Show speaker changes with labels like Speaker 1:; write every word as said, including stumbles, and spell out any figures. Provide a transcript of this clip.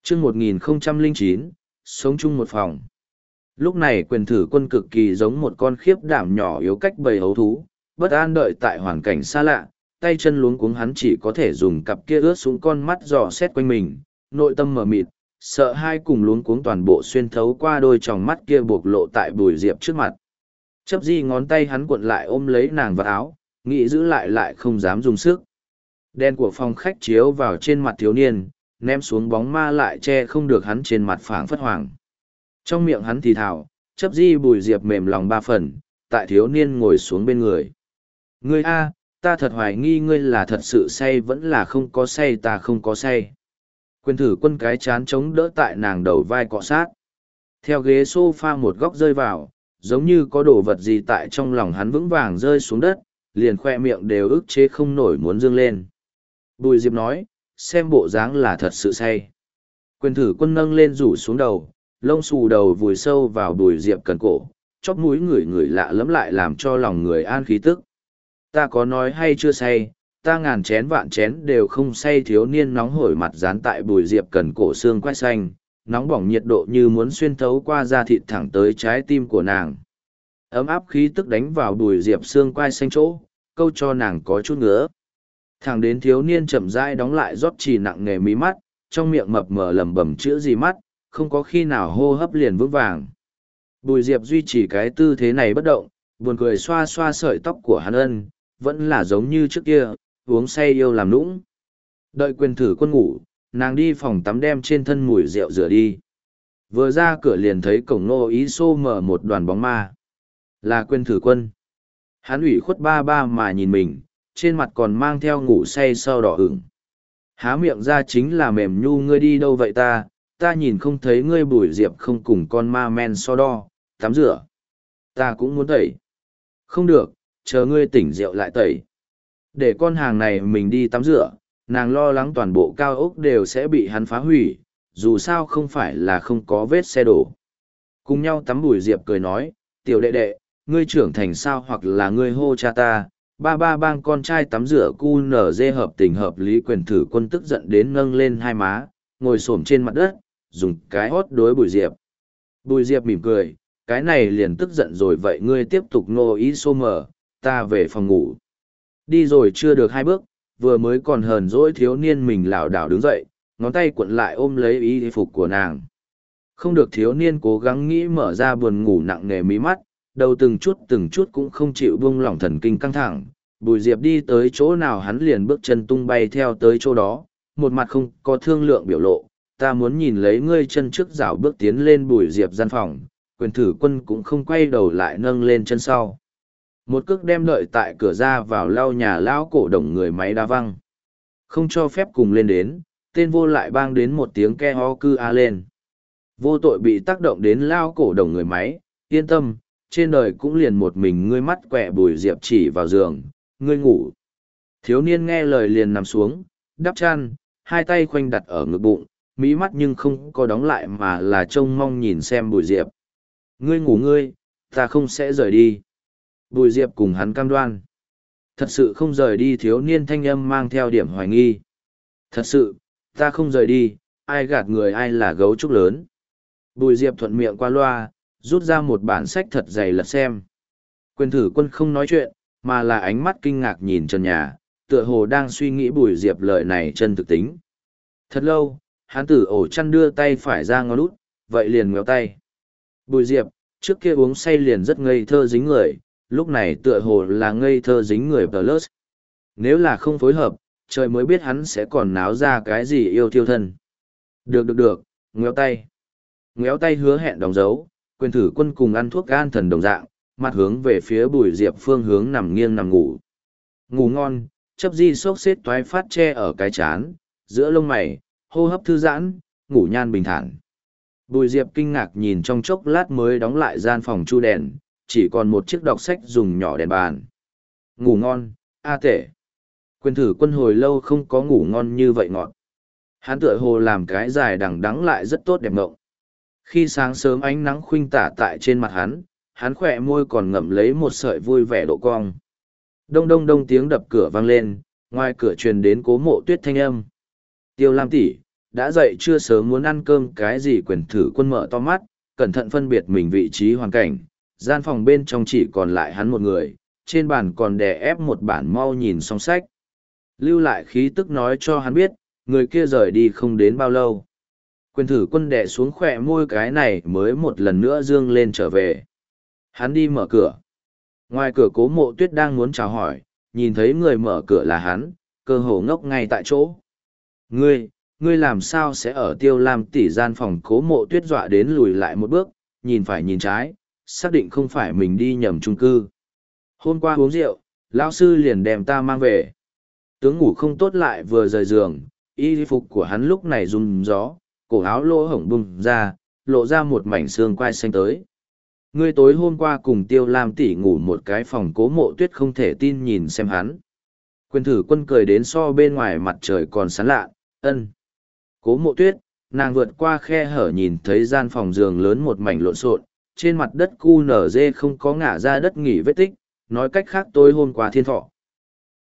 Speaker 1: chương một nghìn không trăm lẻ chín, sống chung một phòng. Lúc này quyền thử quân cực kỳ giống một con khiếp đảm nhỏ yếu cách bầy hấu thú, bất an đợi tại hoàn cảnh xa lạ, tay chân luống cuống hắn chỉ có thể dùng cặp kia ướt xuống con mắt dò xét quanh mình, nội tâm mờ mịt, sợ hai cùng luống cuống toàn bộ xuyên thấu qua đôi tròng mắt kia bộc lộ tại Bùi Diệp trước mặt. Chấp di ngón tay hắn cuộn lại ôm lấy nàng vào áo, nghĩ giữ lại lại không dám dùng sức. Đèn của phòng khách chiếu vào trên mặt thiếu niên, ném xuống bóng ma lại che không được hắn trên mặt phảng phất hoàng. Trong miệng hắn thì thào, chấp di Bùi Diệp mềm lòng ba phần, tại thiếu niên ngồi xuống bên người. Ngươi a, ta thật hoài nghi ngươi là thật sự say vẫn là không có say, ta không có say. Quyền thử quân cái chán chống đỡ tại nàng đầu vai cọ sát. Theo ghế sofa một góc rơi vào, giống như có đồ vật gì tại trong lòng hắn vững vàng rơi xuống đất, liền khoe miệng đều ức chế không nổi muốn dương lên. Bùi Diệp nói, xem bộ dáng là thật sự say. Quyền thử quân nâng lên rủ xuống đầu, lông xù đầu vùi sâu vào Bùi Diệp cần cổ, chóp mũi ngửi ngửi lạ lẫm lại làm cho lòng người an khí tức. Ta có nói hay chưa say, ta ngàn chén vạn chén đều không say. Thiếu niên nóng hổi mặt dán tại Bùi Diệp cần cổ xương quai xanh, nóng bỏng nhiệt độ như muốn xuyên thấu qua da thịt thẳng tới trái tim của nàng. Ấm áp khí tức đánh vào Bùi Diệp xương quai xanh chỗ, câu cho nàng có chút ngứa. Thẳng đến thiếu niên chậm rãi đóng lại rót chỉ nặng nề mí mắt, trong miệng mập mờ lẩm bẩm chữa gì mắt, không có khi nào hô hấp liền vững vàng. Bùi Diệp duy trì cái tư thế này bất động, buồn cười xoa xoa sợi tóc của hắn ân, vẫn là giống như trước kia, uống say yêu làm nũng. Đợi quyền thử quân ngủ, nàng đi phòng tắm đem trên thân mùi rượu rửa đi. Vừa ra cửa liền thấy cổng nô ý xô mở một đoàn bóng ma. Là quyền thử quân. Hắn ủy khuất ba ba mà nhìn mình, trên mặt còn mang theo ngủ say sau đỏ ửng. Há miệng ra chính là mềm nhu, ngươi đi đâu vậy ta, ta nhìn không thấy ngươi. Bùi Diệp không cùng con ma men so đo, tắm rửa. Ta cũng muốn tẩy. Không được, chờ ngươi tỉnh rượu lại tẩy. Để con hàng này mình đi tắm rửa, nàng lo lắng toàn bộ cao ốc đều sẽ bị hắn phá hủy, dù sao không phải là không có vết xe đổ. Cùng nhau tắm. Bùi Diệp cười nói, tiểu đệ đệ, ngươi trưởng thành sao, hoặc là ngươi hô cha ta. Ba ba bang con trai tắm rửa cu nở dê hợp tình hợp lý. Quyền thử quân tức giận đến nâng lên hai má, ngồi xổm trên mặt đất, dùng cái hót đối Bùi Diệp. Bùi Diệp mỉm cười, cái này liền tức giận rồi, vậy ngươi tiếp tục nô ý xô mở, ta về phòng ngủ. Đi rồi chưa được hai bước, vừa mới còn hờn dỗi thiếu niên mình lảo đảo đứng dậy, ngón tay cuộn lại ôm lấy y phục của nàng. Không được, thiếu niên cố gắng nghĩ mở ra buồn ngủ nặng nề mí mắt, đầu từng chút từng chút cũng không chịu buông lỏng thần kinh căng thẳng. Bùi Diệp đi tới chỗ nào hắn liền bước chân tung bay theo tới chỗ đó, một mặt không có thương lượng biểu lộ, ta muốn nhìn lấy ngươi. Chân trước rảo bước tiến lên Bùi Diệp gian phòng, quyền thử quân cũng không quay đầu lại nâng lên chân sau. Một cước đem đợi tại cửa ra vào lau nhà lão cổ đồng người máy đá văng. Không cho phép cùng lên đến, tên vô lại bang đến một tiếng ke ho cư a lên. Vô tội bị tác động đến lao cổ đồng người máy, yên tâm, trên đời cũng liền một mình ngươi. Mắt quẹ Bùi Diệp chỉ vào giường, ngươi ngủ. Thiếu niên nghe lời liền nằm xuống, đắp chăn, hai tay khoanh đặt ở ngực bụng, mí mắt nhưng không có đóng lại mà là trông mong nhìn xem Bùi Diệp. Ngươi ngủ ngươi, ta không sẽ rời đi. Bùi Diệp cùng hắn cam đoan. Thật sự không rời đi. Thiếu niên thanh âm mang theo điểm hoài nghi. Thật sự, ta không rời đi, ai gạt người ai là gấu trúc lớn. Bùi Diệp thuận miệng qua loa, rút ra một bản sách thật dày lật xem. Quyền thử quân không nói chuyện, mà là ánh mắt kinh ngạc nhìn trần nhà, tựa hồ đang suy nghĩ Bùi Diệp lời này chân thực tính. Thật lâu, hắn từ ổ chăn đưa tay phải ra ngón út, vậy liền ngoéo tay. Bùi Diệp, trước kia uống say liền rất ngây thơ dính người, lúc này tựa hồ là ngây thơ dính người plus. Nếu là không phối hợp, trời mới biết hắn sẽ còn náo ra cái gì yêu thiêu thân. Được được được, ngoéo tay. Ngoéo tay hứa hẹn đóng dấu, quyền thử quân cùng ăn thuốc gan thần đồng dạng, mặt hướng về phía Bùi Diệp phương hướng nằm nghiêng nằm ngủ. Ngủ ngon, chấp di sốc xếp toái phát che ở cái chán, giữa lông mày, hô hấp thư giãn, ngủ nhan bình thản. Bùi Diệp kinh ngạc nhìn trong chốc lát mới đóng lại gian phòng chu đèn, chỉ còn một chiếc đọc sách dùng nhỏ đèn bàn. Ngủ ngon, a tể. Quyền thử quân hồi lâu không có ngủ ngon như vậy ngọt. Hắn tựa hồ làm cái dài đằng đẵng lại rất tốt đẹp ngộng. Khi sáng sớm ánh nắng khuynh tả tại trên mặt hắn, hắn khỏe môi còn ngậm lấy một sợi vui vẻ độ cong. Đông đông đông tiếng đập cửa vang lên, ngoài cửa truyền đến Cố Mộ Tuyết thanh âm. Tiêu Lam tỷ, đã dậy chưa sớm muốn ăn cơm cái gì quyền thử quân mở to mắt, cẩn thận phân biệt mình vị trí hoàn cảnh, gian phòng bên trong chỉ còn lại hắn một người, trên bàn còn đè ép một bản mau nhìn song sách. Lưu lại khí tức nói cho hắn biết, người kia rời đi không đến bao lâu. Quyền thử quân đè xuống khỏe môi cái này mới một lần nữa dương lên trở về. Hắn đi mở cửa. Ngoài cửa Cố Mộ Tuyết đang muốn chào hỏi, nhìn thấy người mở cửa là hắn, cơ hồ ngốc ngay tại chỗ. Ngươi, ngươi làm sao sẽ ở Tiêu Lam tỷ gian phòng? Cố Mộ Tuyết dọa đến lùi lại một bước, nhìn phải nhìn trái, xác định không phải mình đi nhầm chung cư. Hôm qua uống rượu, lão sư liền đem ta mang về. Tướng ngủ không tốt lại vừa rời giường, y phục của hắn lúc này rung gió, cổ áo lỗ hổng bung ra, lộ ra một mảnh xương quai xanh tới. Ngươi tối hôm qua cùng Tiêu Lam tỷ ngủ một cái phòng. Cố Mộ Tuyết không thể tin nhìn xem hắn. Quyền thử quân cười đến so bên ngoài mặt trời còn sáng lạ, ân. Cố Mộ Tuyết, nàng vượt qua khe hở nhìn thấy gian phòng giường lớn một mảnh lộn xộn, trên mặt đất cu nở dê không có ngả ra đất nghỉ vết tích, nói cách khác tối hôm qua thiên thọ.